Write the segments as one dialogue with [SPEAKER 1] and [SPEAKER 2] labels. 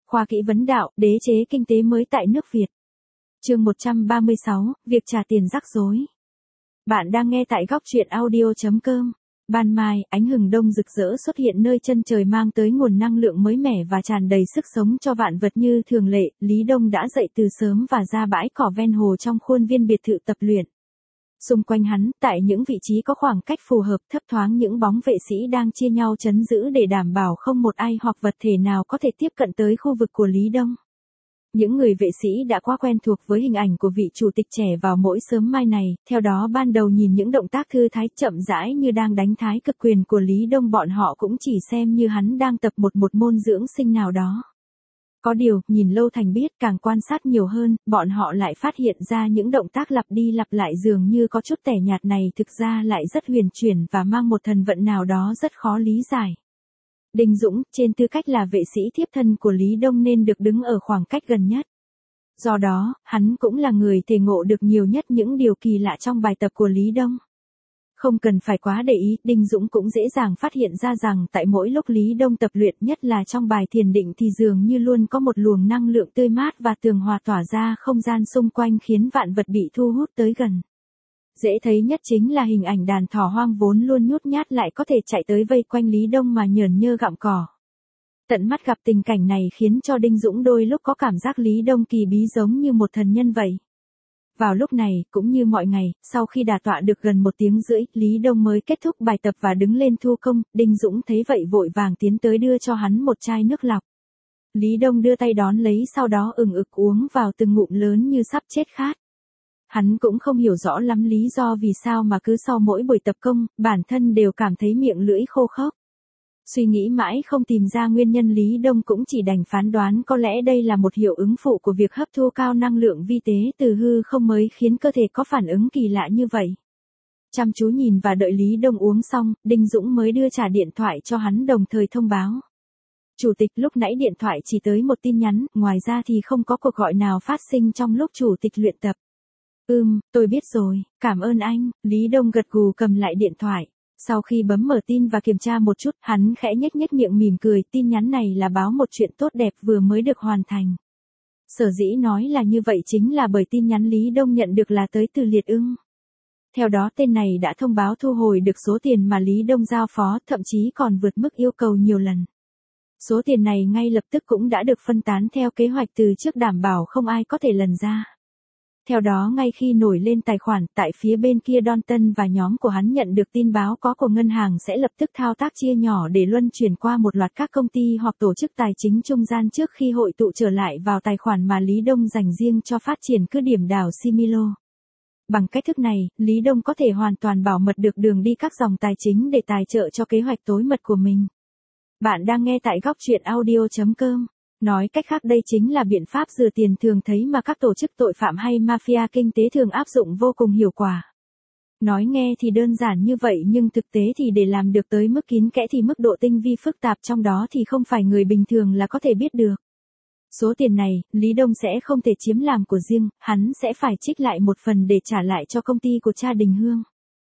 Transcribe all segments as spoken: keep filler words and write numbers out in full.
[SPEAKER 1] Khoa kỹ vấn đạo, đế chế kinh tế mới tại nước Việt. Chương một trăm ba mươi sáu, việc trả tiền rắc rối. Bạn đang nghe tại góc truyện audio chấm com. Ban mai, ánh hừng đông rực rỡ xuất hiện nơi chân trời mang tới nguồn năng lượng mới mẻ và tràn đầy sức sống cho vạn vật như thường lệ. Lý Đông đã dậy từ sớm và ra bãi cỏ ven hồ trong khuôn viên biệt thự tập luyện. Xung quanh hắn, tại những vị trí có khoảng cách phù hợp, thấp thoáng những bóng vệ sĩ đang chia nhau trấn giữ để đảm bảo không một ai hoặc vật thể nào có thể tiếp cận tới khu vực của Lý Đông. Những người vệ sĩ đã quá quen thuộc với hình ảnh của vị chủ tịch trẻ vào mỗi sớm mai này, theo đó ban đầu nhìn những động tác thư thái chậm rãi như đang đánh thái cực quyền của Lý Đông, bọn họ cũng chỉ xem như hắn đang tập một một môn dưỡng sinh nào đó. Có điều, nhìn lâu thành biết, càng quan sát nhiều hơn, bọn họ lại phát hiện ra những động tác lặp đi lặp lại dường như có chút tẻ nhạt này thực ra lại rất huyền chuyển và mang một thần vận nào đó rất khó lý giải. Đinh Dũng, trên tư cách là vệ sĩ thiếp thân của Lý Đông nên được đứng ở khoảng cách gần nhất. Do đó, hắn cũng là người thể ngộ được nhiều nhất những điều kỳ lạ trong bài tập của Lý Đông. Không cần phải quá để ý, Đinh Dũng cũng dễ dàng phát hiện ra rằng tại mỗi lúc Lý Đông tập luyện, nhất là trong bài thiền định, thì dường như luôn có một luồng năng lượng tươi mát và tường hòa tỏa ra không gian xung quanh khiến vạn vật bị thu hút tới gần. Dễ thấy nhất chính là hình ảnh đàn thỏ hoang vốn luôn nhút nhát lại có thể chạy tới vây quanh Lý Đông mà nhờn nhơ gặm cỏ. Tận mắt gặp tình cảnh này khiến cho Đinh Dũng đôi lúc có cảm giác Lý Đông kỳ bí giống như một thần nhân vậy. Vào lúc này, cũng như mọi ngày, sau khi đả tọa được gần một tiếng rưỡi, Lý Đông mới kết thúc bài tập và đứng lên thu công. Đinh Dũng thấy vậy vội vàng tiến tới đưa cho hắn một chai nước lọc. Lý Đông đưa tay đón lấy, sau đó ừng ực uống vào từng ngụm lớn như sắp chết khát. Hắn cũng không hiểu rõ lắm lý do vì sao mà cứ sau mỗi buổi tập công, bản thân đều cảm thấy miệng lưỡi khô khốc. Suy nghĩ mãi không tìm ra nguyên nhân, Lý Đông cũng chỉ đành phán đoán có lẽ đây là một hiệu ứng phụ của việc hấp thu cao năng lượng vi tế từ hư không mới khiến cơ thể có phản ứng kỳ lạ như vậy. Chăm chú nhìn và đợi Lý Đông uống xong, Đinh Dũng mới đưa trả điện thoại cho hắn đồng thời thông báo. Chủ tịch, lúc nãy điện thoại chỉ tới một tin nhắn, ngoài ra thì không có cuộc gọi nào phát sinh trong lúc chủ tịch luyện tập. Ừm, tôi biết rồi, cảm ơn anh. Lý Đông gật gù cầm lại điện thoại. Sau khi bấm mở tin và kiểm tra một chút, hắn khẽ nhếch nhếch miệng mỉm cười, tin nhắn này là báo một chuyện tốt đẹp vừa mới được hoàn thành. Sở dĩ nói là như vậy chính là bởi tin nhắn Lý Đông nhận được là tới từ Liệt Ưng. Theo đó tên này đã thông báo thu hồi được số tiền mà Lý Đông giao phó, thậm chí còn vượt mức yêu cầu nhiều lần. Số tiền này ngay lập tức cũng đã được phân tán theo kế hoạch từ trước, đảm bảo không ai có thể lần ra. Theo đó ngay khi nổi lên tài khoản, tại phía bên kia Don Tân và nhóm của hắn nhận được tin báo có của ngân hàng sẽ lập tức thao tác chia nhỏ để luân chuyển qua một loạt các công ty hoặc tổ chức tài chính trung gian trước khi hội tụ trở lại vào tài khoản mà Lý Đông dành riêng cho phát triển cứ điểm đảo Similo. Bằng cách thức này, Lý Đông có thể hoàn toàn bảo mật được đường đi các dòng tài chính để tài trợ cho kế hoạch tối mật của mình. Bạn đang nghe tại góc truyện audio chấm com. Nói cách khác, đây chính là biện pháp rửa tiền thường thấy mà các tổ chức tội phạm hay mafia kinh tế thường áp dụng vô cùng hiệu quả. Nói nghe thì đơn giản như vậy nhưng thực tế thì để làm được tới mức kín kẽ thì mức độ tinh vi phức tạp trong đó thì không phải người bình thường là có thể biết được. Số tiền này, Lý Đông sẽ không thể chiếm làm của riêng, hắn sẽ phải trích lại một phần để trả lại cho công ty của cha Đình Hương.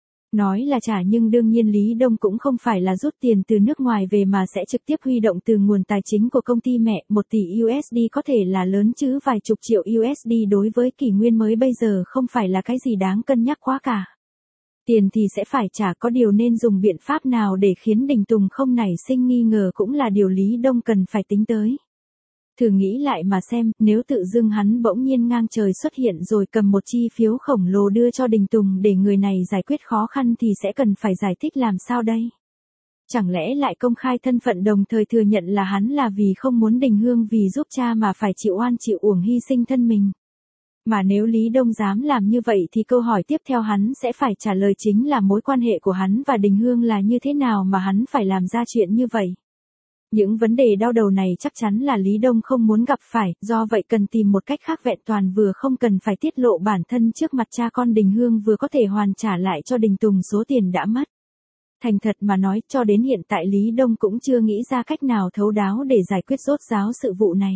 [SPEAKER 1] Nói là trả nhưng đương nhiên Lý Đông cũng không phải là rút tiền từ nước ngoài về mà sẽ trực tiếp huy động từ nguồn tài chính của công ty mẹ. Một tỷ u ét đê có thể là lớn chứ vài chục triệu u ét đê đối với kỷ nguyên mới bây giờ không phải là cái gì đáng cân nhắc quá cả. Tiền thì sẽ phải trả, có điều nên dùng biện pháp nào để khiến Đình Tùng không nảy sinh nghi ngờ cũng là điều Lý Đông cần phải tính tới. Thử nghĩ lại mà xem, nếu tự dưng hắn bỗng nhiên ngang trời xuất hiện rồi cầm một chi phiếu khổng lồ đưa cho Đình Tùng để người này giải quyết khó khăn thì sẽ cần phải giải thích làm sao đây? Chẳng lẽ lại công khai thân phận đồng thời thừa nhận là hắn là vì không muốn Đình Hương vì giúp cha mà phải chịu oan chịu uổng hy sinh thân mình? Mà nếu Lý Đông dám làm như vậy thì câu hỏi tiếp theo hắn sẽ phải trả lời chính là mối quan hệ của hắn và Đình Hương là như thế nào mà hắn phải làm ra chuyện như vậy? Những vấn đề đau đầu này chắc chắn là Lý Đông không muốn gặp phải, do vậy cần tìm một cách khác vẹn toàn, vừa không cần phải tiết lộ bản thân trước mặt cha con Đình Hương, vừa có thể hoàn trả lại cho Đình Tùng số tiền đã mất. Thành thật mà nói, cho đến hiện tại Lý Đông cũng chưa nghĩ ra cách nào thấu đáo để giải quyết rốt ráo sự vụ này.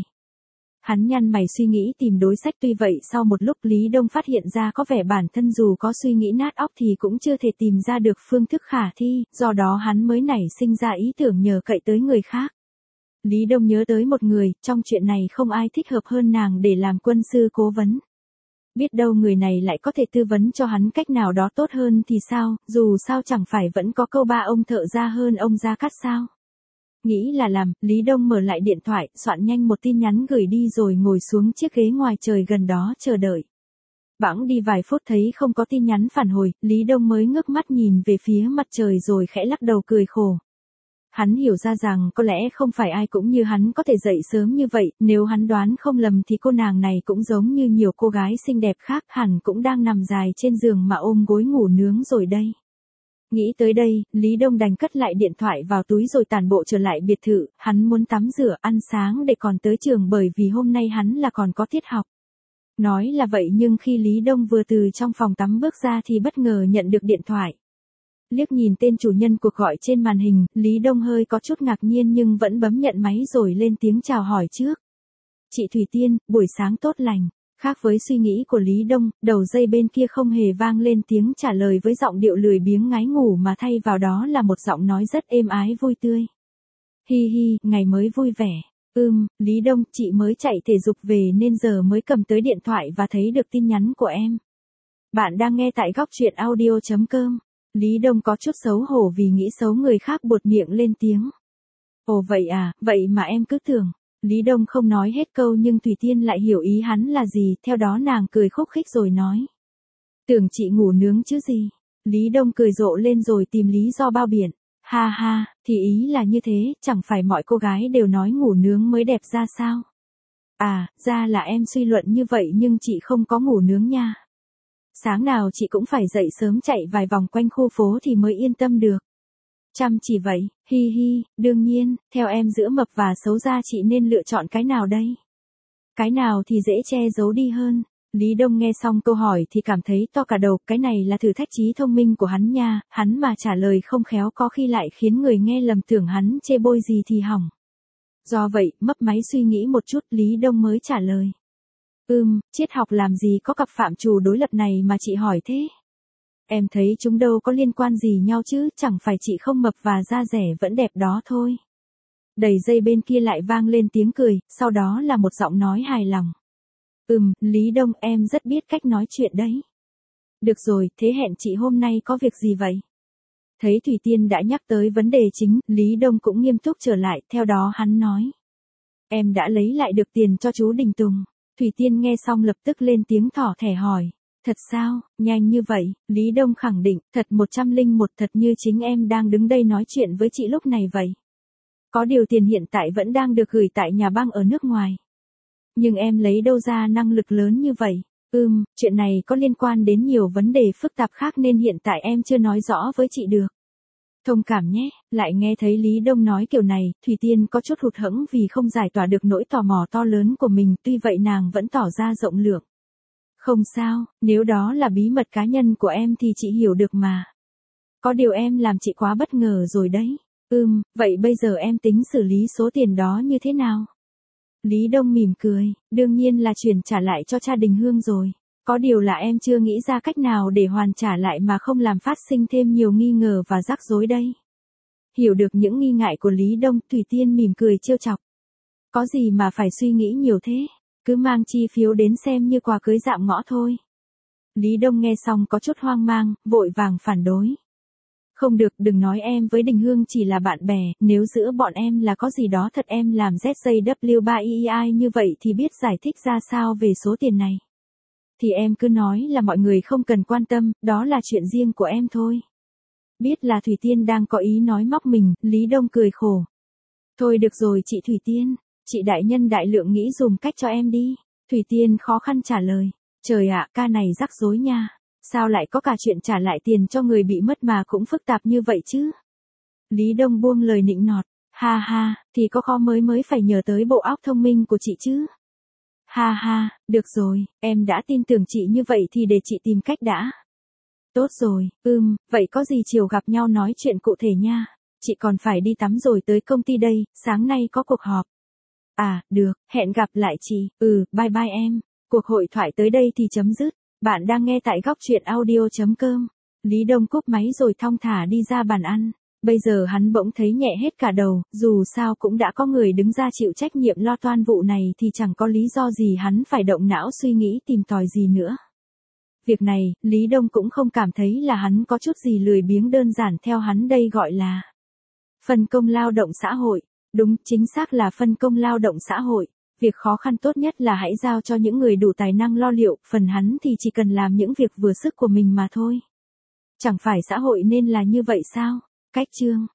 [SPEAKER 1] Hắn nhăn mày suy nghĩ tìm đối sách, tuy vậy sau một lúc Lý Đông phát hiện ra có vẻ bản thân dù có suy nghĩ nát óc thì cũng chưa thể tìm ra được phương thức khả thi, do đó hắn mới nảy sinh ra ý tưởng nhờ cậy tới người khác. Lý Đông nhớ tới một người, trong chuyện này không ai thích hợp hơn nàng để làm quân sư cố vấn. Biết đâu người này lại có thể tư vấn cho hắn cách nào đó tốt hơn thì sao, dù sao chẳng phải vẫn có câu ba ông thợ ra hơn ông Gia Cát sao. Nghĩ là làm, Lý Đông mở lại điện thoại, soạn nhanh một tin nhắn gửi đi rồi ngồi xuống chiếc ghế ngoài trời gần đó chờ đợi. Bẵng đi vài phút thấy không có tin nhắn phản hồi, Lý Đông mới ngước mắt nhìn về phía mặt trời rồi khẽ lắc đầu cười khổ. Hắn hiểu ra rằng có lẽ không phải ai cũng như hắn có thể dậy sớm như vậy, nếu hắn đoán không lầm thì cô nàng này cũng giống như nhiều cô gái xinh đẹp khác hẳn cũng đang nằm dài trên giường mà ôm gối ngủ nướng rồi đây. Nghĩ tới đây, Lý Đông đành cất lại điện thoại vào túi rồi tản bộ trở lại biệt thự, hắn muốn tắm rửa ăn sáng để còn tới trường bởi vì hôm nay hắn là còn có tiết học. Nói là vậy nhưng khi Lý Đông vừa từ trong phòng tắm bước ra thì bất ngờ nhận được điện thoại. Liếc nhìn tên chủ nhân cuộc gọi trên màn hình, Lý Đông hơi có chút ngạc nhiên nhưng vẫn bấm nhận máy rồi lên tiếng chào hỏi trước. Chị Thủy Tiên, buổi sáng tốt lành. Khác với suy nghĩ của Lý Đông, đầu dây bên kia không hề vang lên tiếng trả lời với giọng điệu lười biếng ngái ngủ mà thay vào đó là một giọng nói rất êm ái vui tươi. Hi hi, ngày mới vui vẻ. Ừm, Lý Đông, chị mới chạy thể dục về nên giờ mới cầm tới điện thoại và thấy được tin nhắn của em. Bạn đang nghe tại góc truyện audio chấm com. Lý Đông có chút xấu hổ vì nghĩ xấu người khác buột miệng lên tiếng. Ồ vậy à, vậy mà em cứ tưởng. Lý Đông không nói hết câu nhưng Thủy Tiên lại hiểu ý hắn là gì, theo đó nàng cười khúc khích rồi nói. Tưởng chị ngủ nướng chứ gì. Lý Đông cười rộ lên rồi tìm lý do bao biện. Ha ha, thì ý là như thế, chẳng phải mọi cô gái đều nói ngủ nướng mới đẹp ra sao. À, ra là em suy luận như vậy nhưng chị không có ngủ nướng nha. Sáng nào chị cũng phải dậy sớm chạy vài vòng quanh khu phố thì mới yên tâm được. Chăm chỉ vậy, hi hi, đương nhiên, theo em giữa mập và xấu ra chị nên lựa chọn cái nào đây? Cái nào thì dễ che giấu đi hơn. Lý Đông nghe xong câu hỏi thì cảm thấy to cả đầu, cái này là thử thách trí thông minh của hắn nha, hắn mà trả lời không khéo có khi lại khiến người nghe lầm tưởng hắn chê bôi gì thì hỏng. Do vậy, mấp máy suy nghĩ một chút Lý Đông mới trả lời. Ừm, triết học làm gì có cặp phạm trù đối lập này mà chị hỏi thế? Em thấy chúng đâu có liên quan gì nhau chứ, chẳng phải chị không mập và da rẻ vẫn đẹp đó thôi. Đầy dây bên kia lại vang lên tiếng cười, sau đó là một giọng nói hài lòng. Ừm, Lý Đông em rất biết cách nói chuyện đấy. Được rồi, thế hẹn chị hôm nay có việc gì vậy? Thấy Thủy Tiên đã nhắc tới vấn đề chính, Lý Đông cũng nghiêm túc trở lại, theo đó hắn nói. Em đã lấy lại được tiền cho chú Đình Tùng. Thủy Tiên nghe xong lập tức lên tiếng thỏ thẻ hỏi. Thật sao, nhanh như vậy, Lý Đông khẳng định, thật một trăm lẻ một thật như chính em đang đứng đây nói chuyện với chị lúc này vậy. Có điều tiền hiện tại vẫn đang được gửi tại nhà băng ở nước ngoài. Nhưng em lấy đâu ra năng lực lớn như vậy? Ừm, chuyện này có liên quan đến nhiều vấn đề phức tạp khác nên hiện tại em chưa nói rõ với chị được. Thông cảm nhé, lại nghe thấy Lý Đông nói kiểu này, Thủy Tiên có chút hụt hẫng vì không giải tỏa được nỗi tò mò to lớn của mình, tuy vậy nàng vẫn tỏ ra rộng lượng. Không sao, nếu đó là bí mật cá nhân của em thì chị hiểu được mà. Có điều em làm chị quá bất ngờ rồi đấy. Ừm, vậy bây giờ em tính xử lý số tiền đó như thế nào? Lý Đông mỉm cười, đương nhiên là chuyển trả lại cho cha Đình Hương rồi. Có điều là em chưa nghĩ ra cách nào để hoàn trả lại mà không làm phát sinh thêm nhiều nghi ngờ và rắc rối đây. Hiểu được những nghi ngại của Lý Đông, Thủy Tiên mỉm cười trêu chọc. Có gì mà phải suy nghĩ nhiều thế, cứ mang chi phiếu đến xem như quà cưới dạm ngõ thôi. Lý Đông nghe xong có chút hoang mang, vội vàng phản đối. Không được, đừng nói em với Đình Hương chỉ là bạn bè, nếu giữa bọn em là có gì đó thật em làm Z J W ba E I như vậy thì biết giải thích ra sao về số tiền này. Thì em cứ nói là mọi người không cần quan tâm, đó là chuyện riêng của em thôi. Biết là Thủy Tiên đang có ý nói móc mình, Lý Đông cười khổ. Thôi được rồi chị Thủy Tiên, chị đại nhân đại lượng nghĩ dùm cách cho em đi. Thủy Tiên khó khăn trả lời. Trời ạ, ca này rắc rối nha. Sao lại có cả chuyện trả lại tiền cho người bị mất mà cũng phức tạp như vậy chứ? Lý Đông buông lời nịnh nọt. Ha ha, thì có khó mới mới phải nhờ tới bộ óc thông minh của chị chứ. Ha ha, được rồi, em đã tin tưởng chị như vậy thì để chị tìm cách đã. Tốt rồi, ừm, vậy có gì chiều gặp nhau nói chuyện cụ thể nha. Chị còn phải đi tắm rồi tới công ty đây, sáng nay có cuộc họp. À, được, hẹn gặp lại chị, ừ, bye bye em. Cuộc hội thoại tới đây thì chấm dứt. Bạn đang nghe tại góc truyện audio chấm com. Lý Đông cúp máy rồi thong thả đi ra bàn ăn. Bây giờ hắn bỗng thấy nhẹ hết cả đầu, dù sao cũng đã có người đứng ra chịu trách nhiệm lo toan vụ này thì chẳng có lý do gì hắn phải động não suy nghĩ tìm tòi gì nữa. Việc này, Lý Đông cũng không cảm thấy là hắn có chút gì lười biếng, đơn giản theo hắn đây gọi là phân công lao động xã hội. Đúng, chính xác là phân công lao động xã hội. Việc khó khăn tốt nhất là hãy giao cho những người đủ tài năng lo liệu, phần hắn thì chỉ cần làm những việc vừa sức của mình mà thôi. Chẳng phải xã hội nên là như vậy sao? Cách chương